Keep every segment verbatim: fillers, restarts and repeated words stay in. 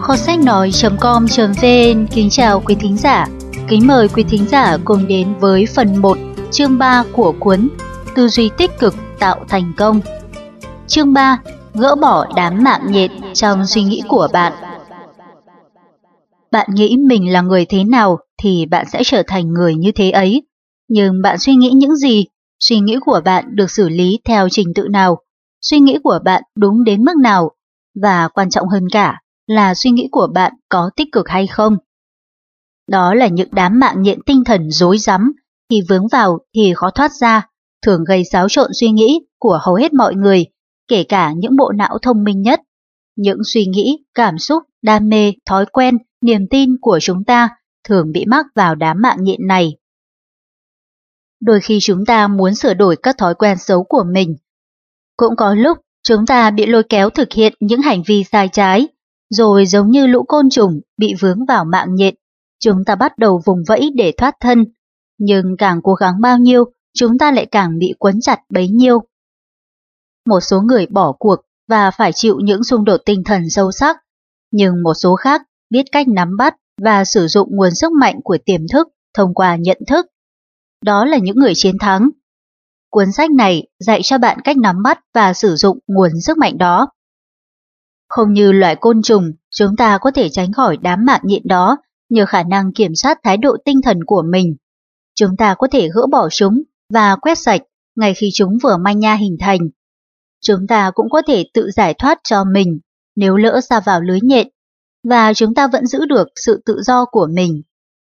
Kho sách nói.com.vn kính chào quý thính giả. Kính mời quý thính giả cùng đến với phần một, chương ba của cuốn Tư duy tích cực tạo thành công. Chương ba. Gỡ bỏ đám mạng nhện trong suy nghĩ của bạn. Bạn nghĩ mình là người thế nào thì bạn sẽ trở thành người như thế ấy. Nhưng bạn suy nghĩ những gì? Suy nghĩ của bạn được xử lý theo trình tự nào? Suy nghĩ của bạn đúng đến mức nào? Và quan trọng hơn cả là suy nghĩ của bạn có tích cực hay không? Đó là những đám mạng nhện tinh thần rối rắm, khi vướng vào thì khó thoát ra, thường gây xáo trộn suy nghĩ của hầu hết mọi người, kể cả những bộ não thông minh nhất. Những suy nghĩ, cảm xúc, đam mê, thói quen, niềm tin của chúng ta thường bị mắc vào đám mạng nhện này. Đôi khi chúng ta muốn sửa đổi các thói quen xấu của mình. Cũng có lúc chúng ta bị lôi kéo thực hiện những hành vi sai trái, rồi giống như lũ côn trùng bị vướng vào mạng nhện, chúng ta bắt đầu vùng vẫy để thoát thân. Nhưng càng cố gắng bao nhiêu, chúng ta lại càng bị quấn chặt bấy nhiêu. Một số người bỏ cuộc và phải chịu những xung đột tinh thần sâu sắc, nhưng một số khác biết cách nắm bắt và sử dụng nguồn sức mạnh của tiềm thức thông qua nhận thức. Đó là những người chiến thắng. Cuốn sách này dạy cho bạn cách nắm bắt và sử dụng nguồn sức mạnh đó. Không như loài côn trùng, chúng ta có thể tránh khỏi đám mạng nhện đó nhờ khả năng kiểm soát thái độ tinh thần của mình. Chúng ta có thể gỡ bỏ chúng và quét sạch ngay khi chúng vừa manh nha hình thành. Chúng ta cũng có thể tự giải thoát cho mình nếu lỡ sa vào lưới nhện, và chúng ta vẫn giữ được sự tự do của mình.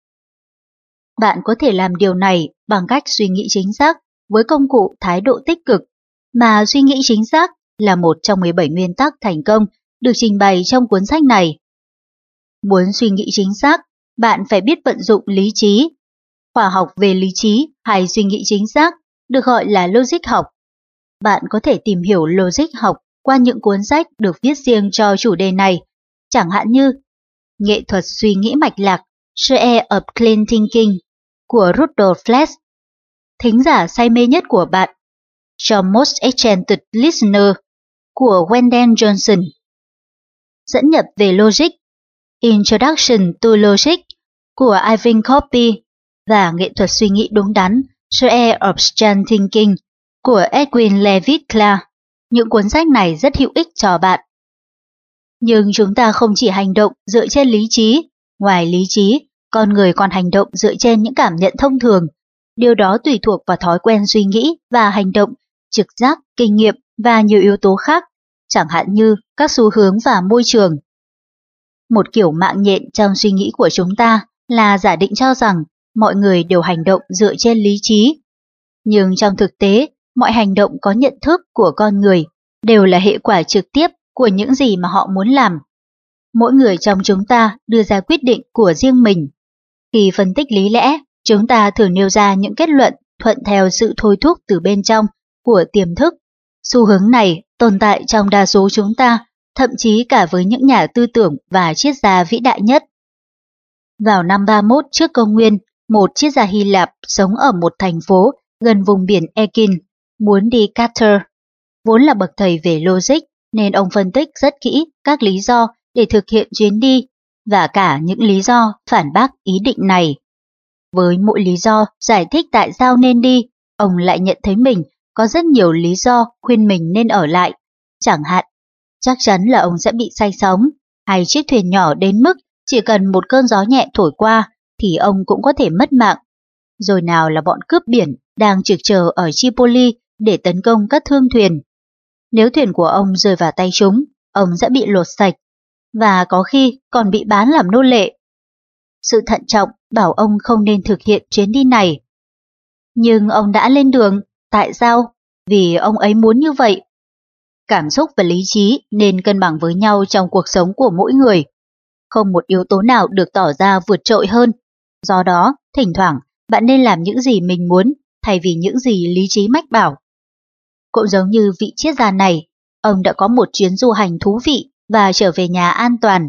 Bạn có thể làm điều này bằng cách suy nghĩ chính xác với công cụ thái độ tích cực, mà suy nghĩ chính xác là một trong mười bảy nguyên tắc thành công được trình bày trong cuốn sách này. Muốn suy nghĩ chính xác, bạn phải biết vận dụng lý trí. Khoa học về lý trí hay suy nghĩ chính xác được gọi là logic học. Bạn có thể tìm hiểu logic học qua những cuốn sách được viết riêng cho chủ đề này, chẳng hạn như Nghệ thuật suy nghĩ mạch lạc, Science of Clean Thinking của Rudolf Flesch, Thính giả say mê nhất của bạn, Your Most Enchanted Listener của Wendell Johnson, Dẫn nhập về logic, Introduction to Logic của Ivan Copy và Nghệ thuật suy nghĩ đúng đắn, Science of Strong Thinking của Edwin Levitt Clark. Những cuốn sách này rất hữu ích cho bạn. Nhưng chúng ta không chỉ hành động dựa trên lý trí. Ngoài lý trí, con người còn hành động dựa trên những cảm nhận thông thường. Điều đó tùy thuộc vào thói quen suy nghĩ và hành động, trực giác, kinh nghiệm và nhiều yếu tố khác, chẳng hạn như các xu hướng và môi trường. Một kiểu mạng nhện trong suy nghĩ của chúng ta là giả định cho rằng mọi người đều hành động dựa trên lý trí. Nhưng trong thực tế, mọi hành động có nhận thức của con người đều là hệ quả trực tiếp của những gì mà họ muốn làm. Mỗi người trong chúng ta đưa ra quyết định của riêng mình. Khi phân tích lý lẽ, chúng ta thường nêu ra những kết luận thuận theo sự thôi thúc từ bên trong của tiềm thức. Xu hướng này tồn tại trong đa số chúng ta, thậm chí cả với những nhà tư tưởng và triết gia vĩ đại nhất. Vào năm ba mươi mốt trước công nguyên, một triết gia Hy Lạp sống ở một thành phố gần vùng biển Ekin muốn đi Carthage. Vốn là bậc thầy về logic nên ông phân tích rất kỹ các lý do để thực hiện chuyến đi và cả những lý do phản bác ý định này. Với mỗi lý do giải thích tại sao nên đi, ông lại nhận thấy mình có rất nhiều lý do khuyên mình nên ở lại. Chẳng hạn, chắc chắn là ông sẽ bị say sóng, hay chiếc thuyền nhỏ đến mức chỉ cần một cơn gió nhẹ thổi qua thì ông cũng có thể mất mạng. Rồi nào là bọn cướp biển đang trực chờ ở Tripoli để tấn công các thương thuyền. Nếu thuyền của ông rơi vào tay chúng, ông sẽ bị lột sạch, và có khi còn bị bán làm nô lệ. Sự thận trọng bảo ông không nên thực hiện chuyến đi này. Nhưng ông đã lên đường, tại sao? Vì ông ấy muốn như vậy. Cảm xúc và lý trí nên cân bằng với nhau trong cuộc sống của mỗi người. Không một yếu tố nào được tỏ ra vượt trội hơn. Do đó, thỉnh thoảng, bạn nên làm những gì mình muốn, thay vì những gì lý trí mách bảo. Cũng giống như vị triết gia này, ông đã có một chuyến du hành thú vị và trở về nhà an toàn.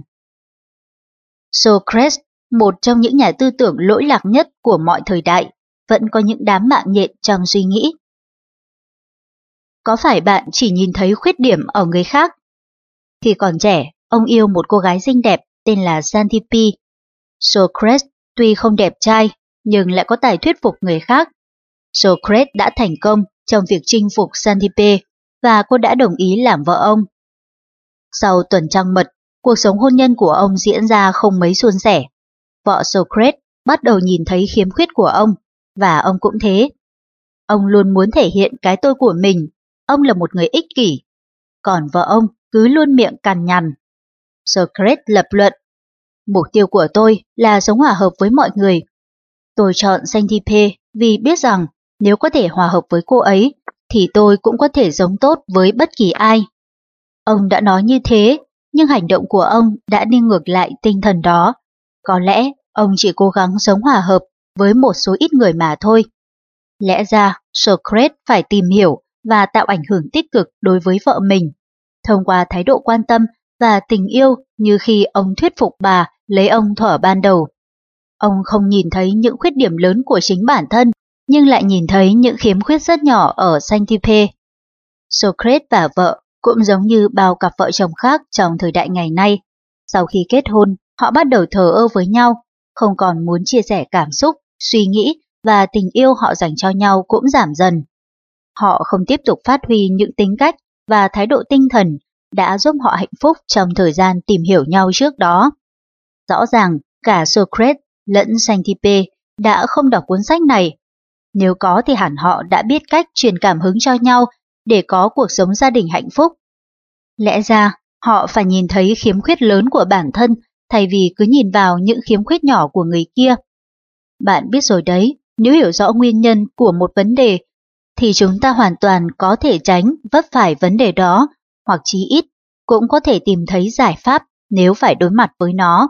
Socrates, một trong những nhà tư tưởng lỗi lạc nhất của mọi thời đại, vẫn có những đám mạng nhện trong suy nghĩ. Có phải bạn chỉ nhìn thấy khuyết điểm ở người khác? Khi còn trẻ, ông yêu một cô gái xinh đẹp tên là Xanthippe. Socrates tuy không đẹp trai nhưng lại có tài thuyết phục người khác. Socrates đã thành công trong việc chinh phục Xanthippe và cô đã đồng ý làm vợ ông. Sau tuần trăng mật, cuộc sống hôn nhân của ông diễn ra không mấy suôn sẻ. Vợ Socrates bắt đầu nhìn thấy khiếm khuyết của ông, và ông cũng thế. Ông luôn muốn thể hiện cái tôi của mình, ông là một người ích kỷ. Còn vợ ông cứ luôn miệng cằn nhằn. Socrates lập luận, mục tiêu của tôi là sống hòa hợp với mọi người. Tôi chọn Xanthippe vì biết rằng nếu có thể hòa hợp với cô ấy, thì tôi cũng có thể sống tốt với bất kỳ ai. Ông đã nói như thế, nhưng hành động của ông đã đi ngược lại tinh thần đó. Có lẽ ông chỉ cố gắng sống hòa hợp với một số ít người mà thôi. Lẽ ra, Socrates phải tìm hiểu và tạo ảnh hưởng tích cực đối với vợ mình, thông qua thái độ quan tâm và tình yêu như khi ông thuyết phục bà lấy ông thuở ban đầu. Ông không nhìn thấy những khuyết điểm lớn của chính bản thân, nhưng lại nhìn thấy những khiếm khuyết rất nhỏ ở Xanthippe. Socrates và vợ cũng giống như bao cặp vợ chồng khác trong thời đại ngày nay. Sau khi kết hôn, họ bắt đầu thờ ơ với nhau, không còn muốn chia sẻ cảm xúc, suy nghĩ và tình yêu họ dành cho nhau cũng giảm dần. Họ không tiếp tục phát huy những tính cách và thái độ tinh thần đã giúp họ hạnh phúc trong thời gian tìm hiểu nhau trước đó. Rõ ràng, cả Socrates lẫn Xanthippe đã không đọc cuốn sách này. Nếu có thì hẳn họ đã biết cách truyền cảm hứng cho nhau để có cuộc sống gia đình hạnh phúc. Lẽ ra, họ phải nhìn thấy khiếm khuyết lớn của bản thân thay vì cứ nhìn vào những khiếm khuyết nhỏ của người kia. Bạn biết rồi đấy, nếu hiểu rõ nguyên nhân của một vấn đề, thì chúng ta hoàn toàn có thể tránh vấp phải vấn đề đó, hoặc chí ít cũng có thể tìm thấy giải pháp nếu phải đối mặt với nó.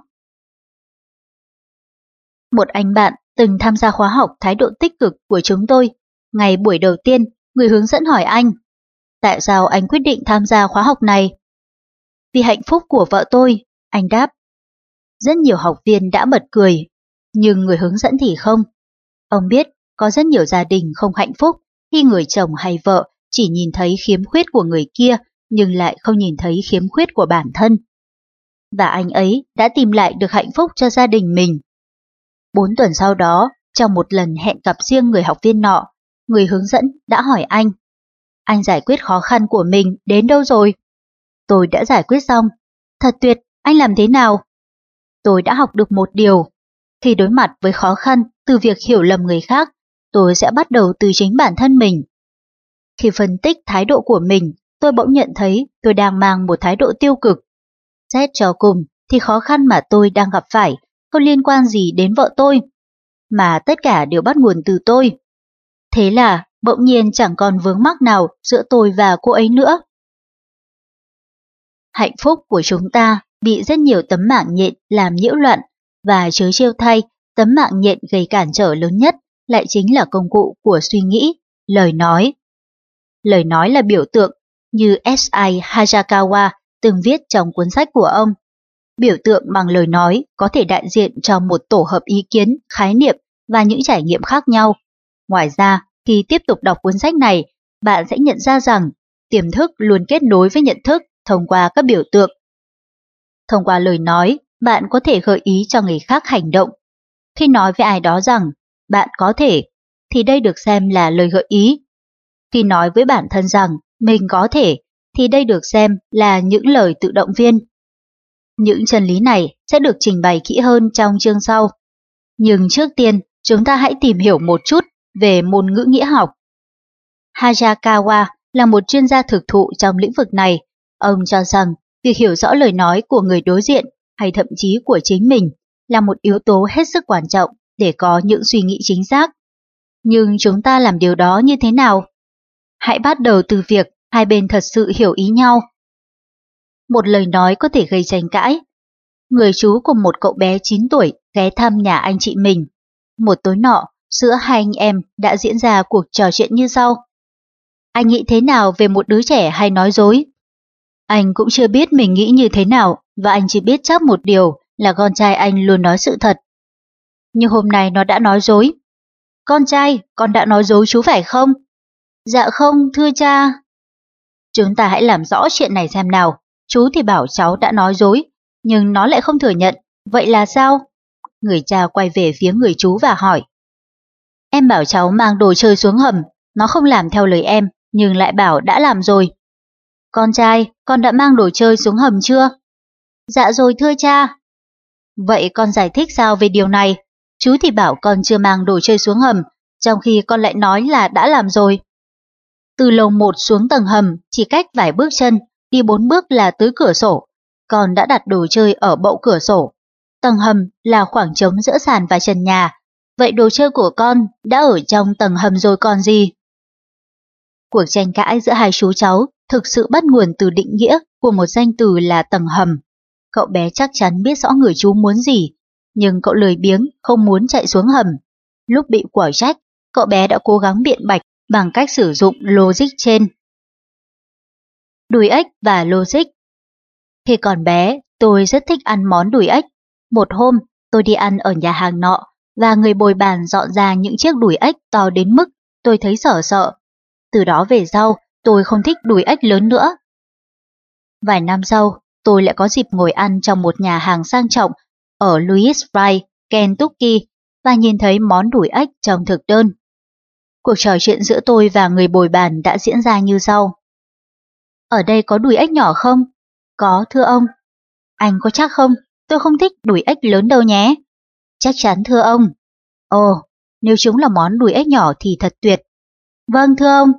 Một anh bạn từng tham gia khóa học thái độ tích cực của chúng tôi. Ngày buổi đầu tiên, người hướng dẫn hỏi anh, tại sao anh quyết định tham gia khóa học này? Vì hạnh phúc của vợ tôi, anh đáp. Rất nhiều học viên đã bật cười, nhưng người hướng dẫn thì không. Ông biết có rất nhiều gia đình không hạnh phúc khi người chồng hay vợ chỉ nhìn thấy khiếm khuyết của người kia nhưng lại không nhìn thấy khiếm khuyết của bản thân. Và anh ấy đã tìm lại được hạnh phúc cho gia đình mình. Bốn tuần sau đó, trong một lần hẹn gặp riêng người học viên nọ, người hướng dẫn đã hỏi anh, anh giải quyết khó khăn của mình đến đâu rồi? Tôi đã giải quyết xong. Thật tuyệt, anh làm thế nào? Tôi đã học được một điều. Khi đối mặt với khó khăn từ việc hiểu lầm người khác, tôi sẽ bắt đầu từ chính bản thân mình. Khi phân tích thái độ của mình, tôi bỗng nhận thấy tôi đang mang một thái độ tiêu cực. Xét cho cùng thì khó khăn mà tôi đang gặp phải không liên quan gì đến vợ tôi, mà tất cả đều bắt nguồn từ tôi. Thế là bỗng nhiên chẳng còn vướng mắc nào giữa tôi và cô ấy nữa. Hạnh phúc của chúng ta bị rất nhiều tấm mạng nhện làm nhiễu loạn, và chớ trêu thay, tấm mạng nhện gây cản trở lớn nhất lại chính là công cụ của suy nghĩ, lời nói. Lời nói là biểu tượng, như ét i Hayakawa từng viết trong cuốn sách của ông. Biểu tượng bằng lời nói có thể đại diện cho một tổ hợp ý kiến, khái niệm và những trải nghiệm khác nhau. Ngoài ra, khi tiếp tục đọc cuốn sách này, bạn sẽ nhận ra rằng tiềm thức luôn kết nối với nhận thức thông qua các biểu tượng. Thông qua lời nói, bạn có thể gợi ý cho người khác hành động. Khi nói với ai đó rằng bạn có thể, thì đây được xem là lời gợi ý. Khi nói với bản thân rằng mình có thể, thì đây được xem là những lời tự động viên. Những chân lý này sẽ được trình bày kỹ hơn trong chương sau. Nhưng trước tiên, chúng ta hãy tìm hiểu một chút về môn ngữ nghĩa học. Hayakawa là một chuyên gia thực thụ trong lĩnh vực này. Ông cho rằng việc hiểu rõ lời nói của người đối diện hay thậm chí của chính mình là một yếu tố hết sức quan trọng để có những suy nghĩ chính xác. Nhưng chúng ta làm điều đó như thế nào? Hãy bắt đầu từ việc hai bên thật sự hiểu ý nhau. Một lời nói có thể gây tranh cãi. Người chú của một cậu bé chín tuổi ghé thăm nhà anh chị mình. Một tối nọ, giữa hai anh em đã diễn ra cuộc trò chuyện như sau. Anh nghĩ thế nào về một đứa trẻ hay nói dối? Anh cũng chưa biết mình nghĩ như thế nào, và anh chỉ biết chắc một điều là con trai anh luôn nói sự thật. Nhưng hôm nay nó đã nói dối. Con trai, con đã nói dối chú phải không? Dạ không, thưa cha. Chúng ta hãy làm rõ chuyện này xem nào. Chú thì bảo cháu đã nói dối, nhưng nó lại không thừa nhận. Vậy là sao? Người cha quay về phía người chú và hỏi. Em bảo cháu mang đồ chơi xuống hầm, nó không làm theo lời em, nhưng lại bảo đã làm rồi. Con trai, con đã mang đồ chơi xuống hầm chưa? Dạ rồi thưa cha. Vậy con giải thích sao về điều này? Chú thì bảo con chưa mang đồ chơi xuống hầm, trong khi con lại nói là đã làm rồi. Từ lầu một xuống tầng hầm chỉ cách vài bước chân, đi bốn bước là tới cửa sổ. Con đã đặt đồ chơi ở bậu cửa sổ. Tầng hầm là khoảng trống giữa sàn và trần nhà. Vậy đồ chơi của con đã ở trong tầng hầm rồi còn gì? Cuộc tranh cãi giữa hai chú cháu thực sự bắt nguồn từ định nghĩa của một danh từ là tầng hầm. Cậu bé chắc chắn biết rõ người chú muốn gì, nhưng cậu lười biếng không muốn chạy xuống hầm. Lúc bị quở trách, cậu bé đã cố gắng biện bạch bằng cách sử dụng logic trên. Đùi ếch và logic. Khi còn bé, tôi rất thích ăn món đùi ếch. Một hôm, tôi đi ăn ở nhà hàng nọ, và người bồi bàn dọn ra những chiếc đùi ếch to đến mức tôi thấy sợ sợ. Từ đó về sau, tôi không thích đùi ếch lớn nữa. Vài năm sau, tôi lại có dịp ngồi ăn trong một nhà hàng sang trọng ở Louisville, Kentucky, và nhìn thấy món đùi ếch trong thực đơn. Cuộc trò chuyện giữa tôi và người bồi bàn đã diễn ra như sau. Ở đây có đùi ếch nhỏ không? Có thưa ông. Anh có chắc không? Tôi không thích đùi ếch lớn đâu nhé. Chắc chắn thưa ông. Ồ, nếu chúng là món đùi ếch nhỏ thì thật tuyệt. Vâng thưa ông.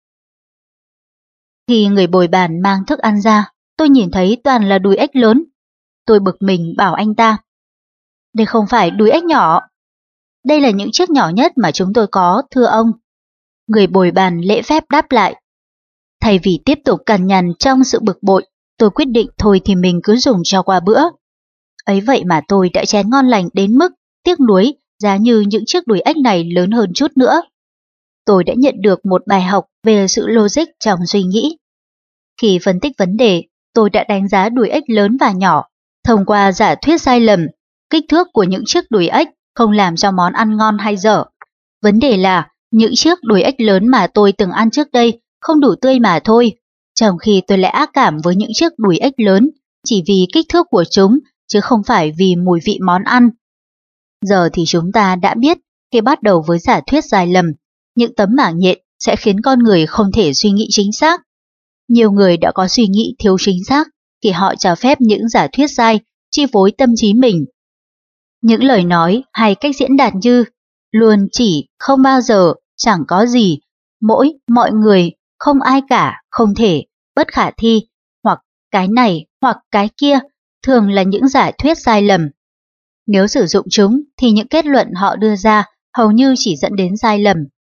Khi người bồi bàn mang thức ăn ra, tôi nhìn thấy toàn là đùi ếch lớn. Tôi bực mình bảo anh ta. Đây không phải đùi ếch nhỏ. Đây là những chiếc nhỏ nhất mà chúng tôi có, thưa ông. Người bồi bàn lễ phép đáp lại. Thay vì tiếp tục cằn nhằn trong sự bực bội, tôi quyết định thôi thì mình cứ dùng cho qua bữa. Ấy vậy mà tôi đã chén ngon lành đến mức tiếc nuối giá như những chiếc đùi ếch này lớn hơn chút nữa. Tôi đã nhận được một bài học về sự logic trong suy nghĩ. Khi phân tích vấn đề, tôi đã đánh giá đùi ếch lớn và nhỏ. Thông qua giả thuyết sai lầm, kích thước của những chiếc đùi ếch không làm cho món ăn ngon hay dở. Vấn đề là những chiếc đùi ếch lớn mà tôi từng ăn trước đây không đủ tươi mà thôi, trong khi tôi lại ác cảm với những chiếc đùi ếch lớn chỉ vì kích thước của chúng chứ không phải vì mùi vị món ăn. Giờ thì chúng ta đã biết khi bắt đầu với giả thuyết sai lầm, những tấm mảng nhện sẽ khiến con người không thể suy nghĩ chính xác. Nhiều người đã có suy nghĩ thiếu chính xác khi họ cho phép những giả thuyết sai chi phối tâm trí mình. Những lời nói hay cách diễn đạt như luôn, chỉ, không bao giờ, chẳng có gì, mỗi, mọi người, không ai cả, không thể, bất khả thi, hoặc cái này, hoặc cái kia, thường là những giả thuyết sai lầm. Nếu sử dụng chúng thì những kết luận họ đưa ra hầu như chỉ dẫn đến sai lầm.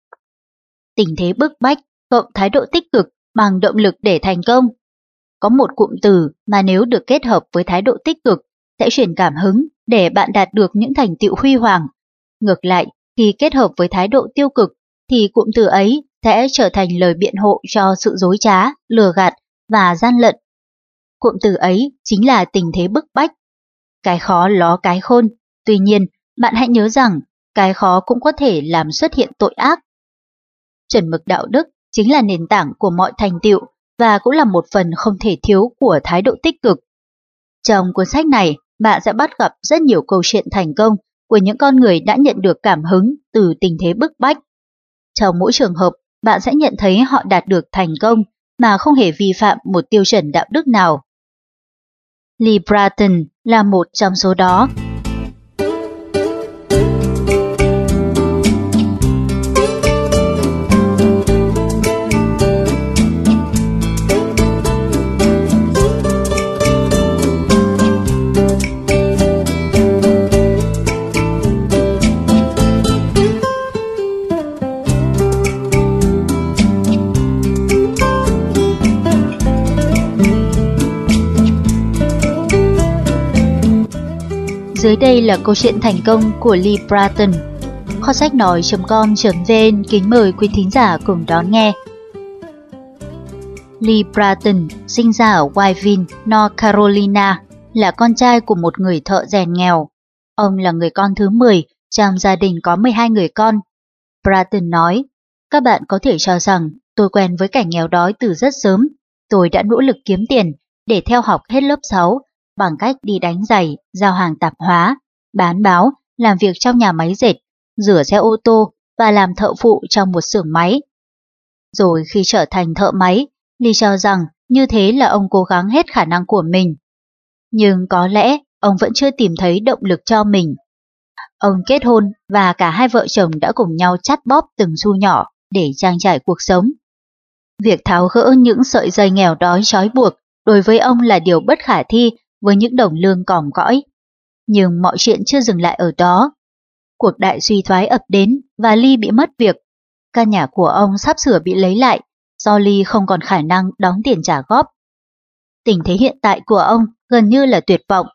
Tình thế bức bách cộng thái độ tích cực bằng động lực để thành công. Có một cụm từ mà nếu được kết hợp với thái độ tích cực sẽ truyền cảm hứng để bạn đạt được những thành tựu huy hoàng. Ngược lại, khi kết hợp với thái độ tiêu cực thì cụm từ ấy sẽ trở thành lời biện hộ cho sự dối trá, lừa gạt và gian lận. Cụm từ ấy chính là tình thế bức bách. Cái khó ló cái khôn, tuy nhiên bạn hãy nhớ rằng cái khó cũng có thể làm xuất hiện tội ác. Chuẩn mực đạo đức chính là nền tảng của mọi thành tựu và cũng là một phần không thể thiếu của thái độ tích cực. Trong cuốn sách này, bạn sẽ bắt gặp rất nhiều câu chuyện thành công của những con người đã nhận được cảm hứng từ tình thế bức bách. Trong mỗi trường hợp, bạn sẽ nhận thấy họ đạt được thành công mà không hề vi phạm một tiêu chuẩn đạo đức nào. Lee Bratton là một trong số đó. Dưới đây là câu chuyện thành công của Lee Bratton. Kho sách nói chấm com chấm vn kính mời quý thính giả cùng đón nghe. Lee Bratton sinh ra ở Whiteville, North Carolina, là con trai của một người thợ rèn nghèo. Ông là người con thứ mười trong gia đình có mười hai người con. Bratton nói, các bạn có thể cho rằng tôi quen với cảnh nghèo đói từ rất sớm. Tôi đã nỗ lực kiếm tiền để theo học hết lớp sáu bằng cách đi đánh giày, giao hàng tạp hóa, bán báo, làm việc trong nhà máy dệt, rửa xe ô tô và làm thợ phụ trong một xưởng máy. Rồi khi trở thành thợ máy, Lee cho rằng như thế là ông cố gắng hết khả năng của mình. Nhưng có lẽ ông vẫn chưa tìm thấy động lực cho mình. Ông kết hôn và cả hai vợ chồng đã cùng nhau chắt bóp từng xu nhỏ để trang trải cuộc sống. Việc tháo gỡ những sợi dây nghèo đói trói buộc đối với ông là điều bất khả thi với những đồng lương còm cõi. Nhưng mọi chuyện chưa dừng lại ở đó. Cuộc đại suy thoái ập đến và Lee bị mất việc. Căn nhà của ông sắp sửa bị lấy lại do Lee không còn khả năng đóng tiền trả góp. Tình thế hiện tại của ông gần như là tuyệt vọng.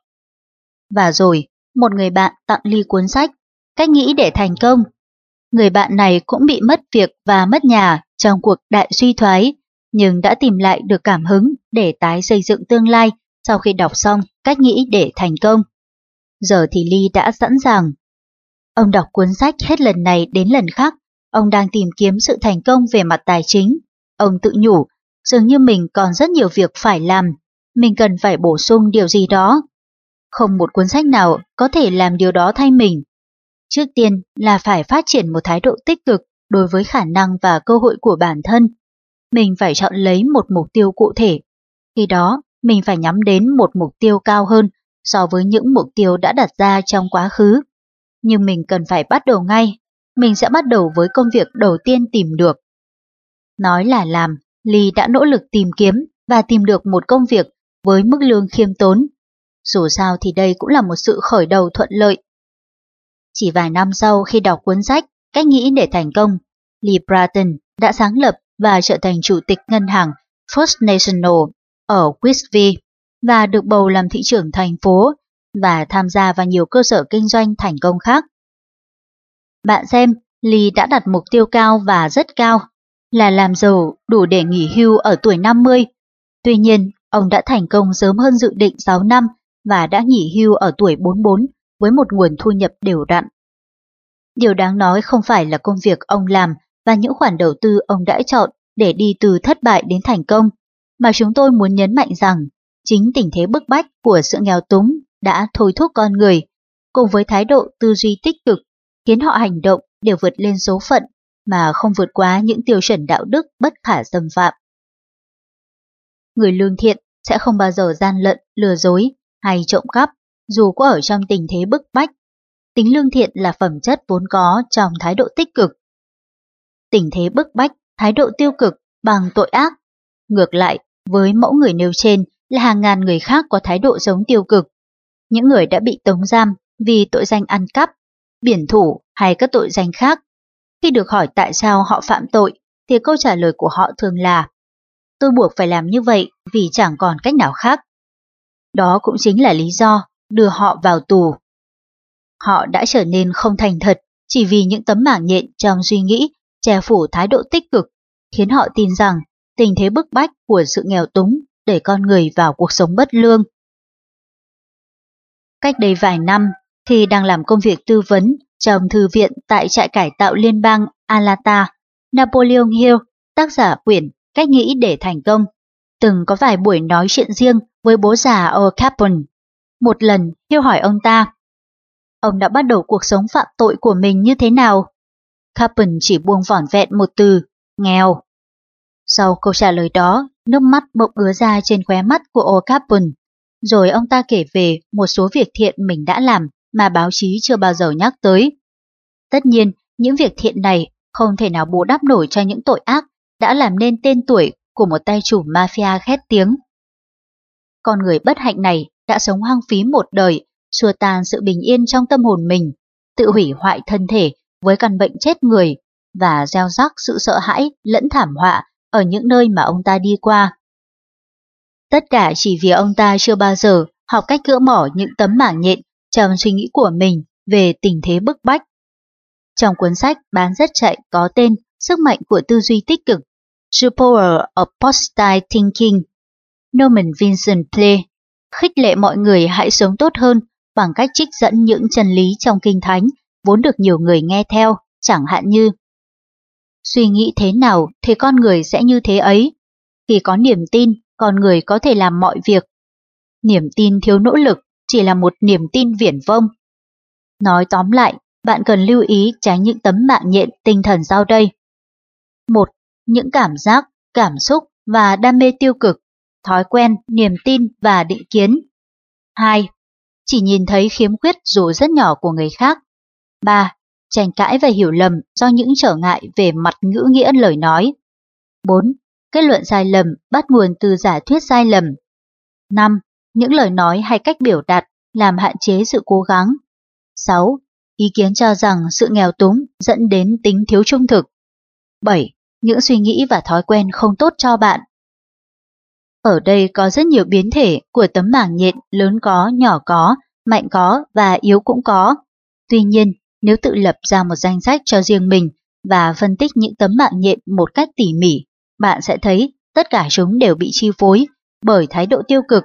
Và rồi, một người bạn tặng Lee cuốn sách Cách nghĩ để thành công. Người bạn này cũng bị mất việc và mất nhà trong cuộc đại suy thoái, nhưng đã tìm lại được cảm hứng để tái xây dựng tương lai sau khi đọc xong Cách nghĩ để thành công. Giờ thì Lee đã sẵn sàng. Ông đọc cuốn sách hết lần này đến lần khác, ông đang tìm kiếm sự thành công về mặt tài chính. Ông tự nhủ, dường như mình còn rất nhiều việc phải làm, mình cần phải bổ sung điều gì đó. Không một cuốn sách nào có thể làm điều đó thay mình. Trước tiên là phải phát triển một thái độ tích cực đối với khả năng và cơ hội của bản thân. Mình phải chọn lấy một mục tiêu cụ thể. Khi đó, mình phải nhắm đến một mục tiêu cao hơn so với những mục tiêu đã đặt ra trong quá khứ. Nhưng mình cần phải bắt đầu ngay. Mình sẽ bắt đầu với công việc đầu tiên tìm được. Nói là làm, Lee đã nỗ lực tìm kiếm và tìm được một công việc với mức lương khiêm tốn. Dù sao thì đây cũng là một sự khởi đầu thuận lợi. Chỉ vài năm sau khi đọc cuốn sách Cách nghĩ để thành công, Lee Bratton đã sáng lập và trở thành chủ tịch ngân hàng First National ở Queensville và được bầu làm thị trưởng thành phố và tham gia vào nhiều cơ sở kinh doanh thành công khác. Bạn xem, Lee đã đặt mục tiêu cao và rất cao, là làm giàu đủ để nghỉ hưu ở tuổi năm mươi. Tuy nhiên, ông đã thành công sớm hơn dự định sáu năm và đã nghỉ hưu ở tuổi bốn mươi bốn với một nguồn thu nhập đều đặn. Điều đáng nói không phải là công việc ông làm và những khoản đầu tư ông đã chọn để đi từ thất bại đến thành công, mà chúng tôi muốn nhấn mạnh rằng chính tình thế bức bách của sự nghèo túng đã thôi thúc con người, cùng với thái độ tư duy tích cực, khiến họ hành động để vượt lên số phận mà không vượt quá những tiêu chuẩn đạo đức bất khả xâm phạm. Người lương thiện sẽ không bao giờ gian lận, lừa dối hay trộm cắp, dù có ở trong tình thế bức bách. Tính lương thiện là phẩm chất vốn có trong thái độ tích cực. Tình thế bức bách, thái độ tiêu cực bằng tội ác. Ngược lại, với mẫu người nêu trên là hàng ngàn người khác có thái độ sống tiêu cực. Những người đã bị tống giam vì tội danh ăn cắp, biển thủ hay các tội danh khác. Khi được hỏi tại sao họ phạm tội, thì câu trả lời của họ thường là: tôi buộc phải làm như vậy vì chẳng còn cách nào khác. Đó cũng chính là lý do đưa họ vào tù. Họ đã trở nên không thành thật chỉ vì những tấm mảng nhện trong suy nghĩ che phủ thái độ tích cực, khiến họ tin rằng tình thế bức bách của sự nghèo túng đẩy con người vào cuộc sống bất lương. Cách đây vài năm, khi đang làm công việc tư vấn trong thư viện tại trại cải tạo liên bang Atlanta, Napoleon Hill, tác giả quyển Cách nghĩ để thành công, từng có vài buổi nói chuyện riêng với bố già Al Capone. Một lần, Hill hỏi ông ta, ông đã bắt đầu cuộc sống phạm tội của mình như thế nào? Capone chỉ buông vỏn vẹn một từ, nghèo. Sau câu trả lời đó, nước mắt bỗng ứa ra trên khóe mắt của Al Capone. Rồi ông ta kể về một số việc thiện mình đã làm mà báo chí chưa bao giờ nhắc tới. Tất nhiên, những việc thiện này không thể nào bù đắp nổi cho những tội ác đã làm nên tên tuổi của một tay chủ mafia khét tiếng. Con người bất hạnh này đã sống hoang phí một đời, xua tan sự bình yên trong tâm hồn mình, tự hủy hoại thân thể với căn bệnh chết người và gieo rắc sự sợ hãi lẫn thảm họa ở những nơi mà ông ta đi qua. Tất cả chỉ vì ông ta chưa bao giờ học cách gỡ bỏ những tấm mảng nhện trong suy nghĩ của mình về tình thế bức bách. Trong cuốn sách bán rất chạy có tên Sức mạnh của tư duy tích cực, The Power of Positive Thinking, Norman Vincent Peale khích lệ mọi người hãy sống tốt hơn bằng cách trích dẫn những chân lý trong Kinh Thánh vốn được nhiều người nghe theo, chẳng hạn như: suy nghĩ thế nào thì con người sẽ như thế ấy. Khi có niềm tin, con người có thể làm mọi việc. Niềm tin thiếu nỗ lực chỉ là một niềm tin viển vông. Nói tóm lại, bạn cần lưu ý tránh những tấm mạng nhện tinh thần sau đây. một. Những cảm giác, cảm xúc và đam mê tiêu cực, thói quen, niềm tin và định kiến. hai. Chỉ nhìn thấy khiếm khuyết dù rất nhỏ của người khác. ba. Tranh cãi và hiểu lầm do những trở ngại về mặt ngữ nghĩa lời nói. bốn. Kết luận sai lầm bắt nguồn từ giả thuyết sai lầm. năm. Những lời nói hay cách biểu đạt làm hạn chế sự cố gắng. sáu. Ý kiến cho rằng sự nghèo túng dẫn đến tính thiếu trung thực. bảy. Những suy nghĩ và thói quen không tốt cho bạn. Ở đây có rất nhiều biến thể của tấm mảng nhện, lớn có, nhỏ có, mạnh có và yếu cũng có. Tuy nhiên, nếu tự lập ra một danh sách cho riêng mình và phân tích những tấm mảng nhện một cách tỉ mỉ, bạn sẽ thấy tất cả chúng đều bị chi phối bởi thái độ tiêu cực.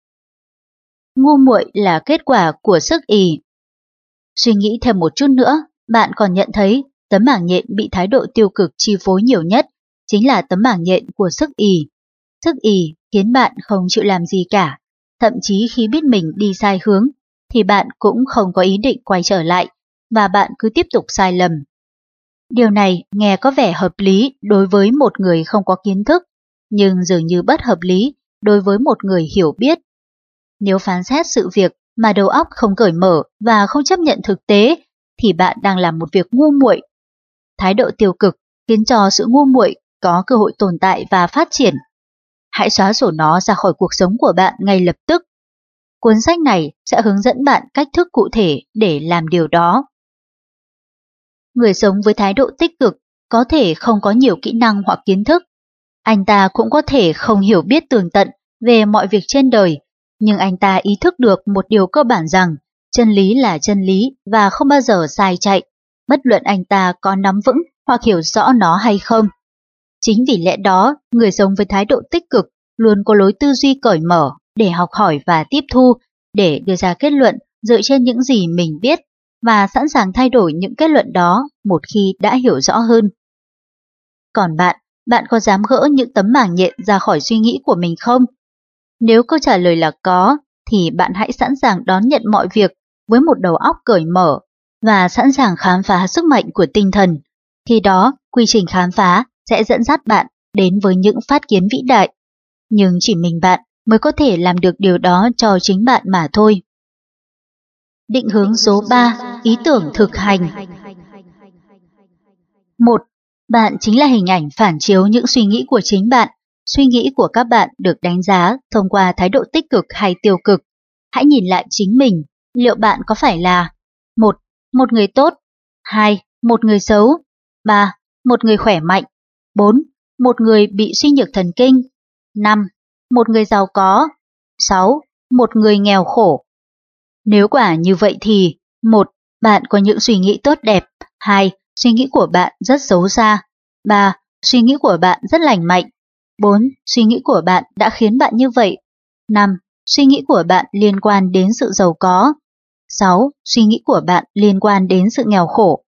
Ngu muội là kết quả của sức ì. Suy nghĩ thêm một chút nữa, bạn còn nhận thấy tấm mảng nhện bị thái độ tiêu cực chi phối nhiều nhất chính là tấm mảng nhện của sức ì. Sức ì khiến bạn không chịu làm gì cả, thậm chí khi biết mình đi sai hướng thì bạn cũng không có ý định quay trở lại và bạn cứ tiếp tục sai lầm. Điều này nghe có vẻ hợp lý đối với một người không có kiến thức, nhưng dường như bất hợp lý đối với một người hiểu biết. Nếu phán xét sự việc mà đầu óc không cởi mở và không chấp nhận thực tế, thì bạn đang làm một việc ngu muội. Thái độ tiêu cực khiến cho sự ngu muội có cơ hội tồn tại và phát triển. Hãy xóa sổ nó ra khỏi cuộc sống của bạn ngay lập tức. Cuốn sách này sẽ hướng dẫn bạn cách thức cụ thể để làm điều đó. Người sống với thái độ tích cực có thể không có nhiều kỹ năng hoặc kiến thức. Anh ta cũng có thể không hiểu biết tường tận về mọi việc trên đời, nhưng anh ta ý thức được một điều cơ bản rằng chân lý là chân lý và không bao giờ sai chạy, bất luận anh ta có nắm vững hoặc hiểu rõ nó hay không. Chính vì lẽ đó, người sống với thái độ tích cực luôn có lối tư duy cởi mở để học hỏi và tiếp thu, để đưa ra kết luận dựa trên những gì mình biết và sẵn sàng thay đổi những kết luận đó một khi đã hiểu rõ hơn. Còn bạn, bạn có dám gỡ những tấm mảng nhện ra khỏi suy nghĩ của mình không? Nếu câu trả lời là có, thì bạn hãy sẵn sàng đón nhận mọi việc với một đầu óc cởi mở và sẵn sàng khám phá sức mạnh của tinh thần. Khi đó, quy trình khám phá sẽ dẫn dắt bạn đến với những phát kiến vĩ đại. Nhưng chỉ mình bạn mới có thể làm được điều đó cho chính bạn mà thôi. Định hướng số ba, ý tưởng thực hành. một. Bạn chính là hình ảnh phản chiếu những suy nghĩ của chính bạn. Suy nghĩ của các bạn được đánh giá thông qua thái độ tích cực hay tiêu cực. Hãy nhìn lại chính mình, liệu bạn có phải là một. Một người tốt, hai. Một người xấu, ba. Một người khỏe mạnh, bốn. Một người bị suy nhược thần kinh, năm. Một người giàu có, sáu. Một người nghèo khổ. Nếu quả như vậy thì một. Bạn có những suy nghĩ tốt đẹp, hai. Suy nghĩ của bạn rất xấu xa, ba. Suy nghĩ của bạn rất lành mạnh, bốn. Suy nghĩ của bạn đã khiến bạn như vậy, năm. Suy nghĩ của bạn liên quan đến sự giàu có, sáu. Suy nghĩ của bạn liên quan đến sự nghèo khổ.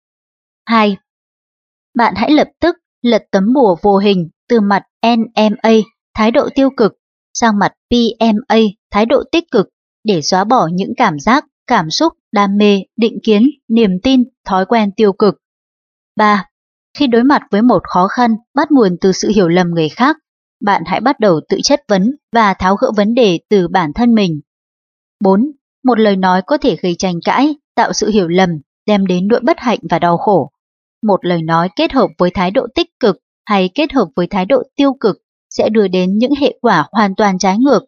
hai. Bạn hãy lập tức lật tấm bùa vô hình từ mặt en em a, thái độ tiêu cực, sang mặt pê em a, thái độ tích cực, để xóa bỏ những cảm giác, cảm xúc, đam mê, định kiến, niềm tin, thói quen tiêu cực. ba. Khi đối mặt với một khó khăn bắt nguồn từ sự hiểu lầm người khác, bạn hãy bắt đầu tự chất vấn và tháo gỡ vấn đề từ bản thân mình. bốn. Một lời nói có thể gây tranh cãi, tạo sự hiểu lầm, đem đến nỗi bất hạnh và đau khổ. Một lời nói kết hợp với thái độ tích cực hay kết hợp với thái độ tiêu cực sẽ đưa đến những hệ quả hoàn toàn trái ngược.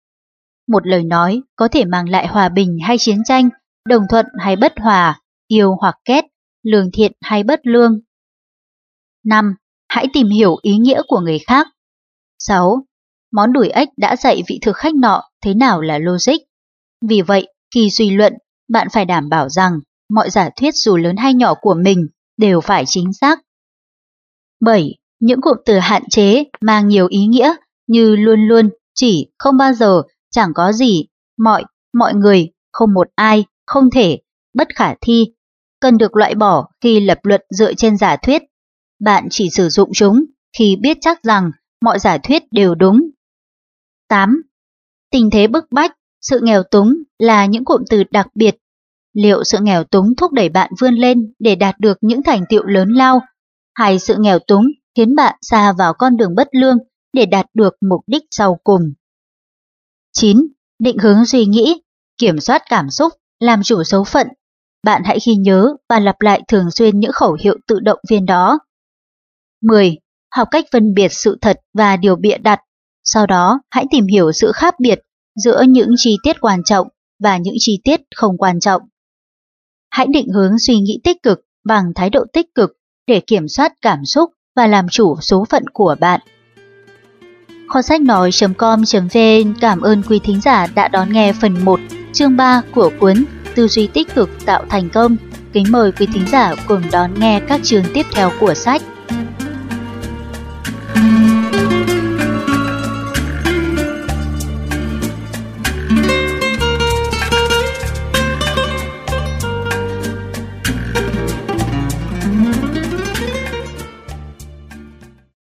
Một lời nói có thể mang lại hòa bình hay chiến tranh, đồng thuận hay bất hòa, yêu hoặc ghét, lương thiện hay bất lương. năm. Hãy tìm hiểu ý nghĩa của người khác. sáu. Món đùi ếch đã dạy vị thực khách nọ thế nào là logic. Vì vậy, khi suy luận, bạn phải đảm bảo rằng mọi giả thuyết dù lớn hay nhỏ của mình đều phải chính xác. bảy. Những cụm từ hạn chế mang nhiều ý nghĩa như luôn luôn, chỉ, không bao giờ, chẳng có gì, mọi, mọi người, không một ai, không thể, bất khả thi, cần được loại bỏ khi lập luận dựa trên giả thuyết. Bạn chỉ sử dụng chúng khi biết chắc rằng mọi giả thuyết đều đúng. tám. tình thế bức bách, sự nghèo túng là những cụm từ đặc biệt. Liệu sự nghèo túng thúc đẩy bạn vươn lên để đạt được những thành tựu lớn lao, hay sự nghèo túng khiến bạn sa vào con đường bất lương để đạt được mục đích sau cùng? chín. Định hướng suy nghĩ, kiểm soát cảm xúc, làm chủ số phận. Bạn hãy ghi nhớ và lặp lại thường xuyên những khẩu hiệu tự động viên đó. mười. Học cách phân biệt sự thật và điều bịa đặt. Sau đó, hãy tìm hiểu sự khác biệt giữa những chi tiết quan trọng và những chi tiết không quan trọng. Hãy định hướng suy nghĩ tích cực bằng thái độ tích cực để kiểm soát cảm xúc và làm chủ số phận của bạn. Kho sách nói chấm com chấm vn cảm ơn quý thính giả đã đón nghe phần một, chương ba của cuốn Tư duy tích cực tạo thành công. Kính mời quý thính giả cùng đón nghe các chương tiếp theo của sách.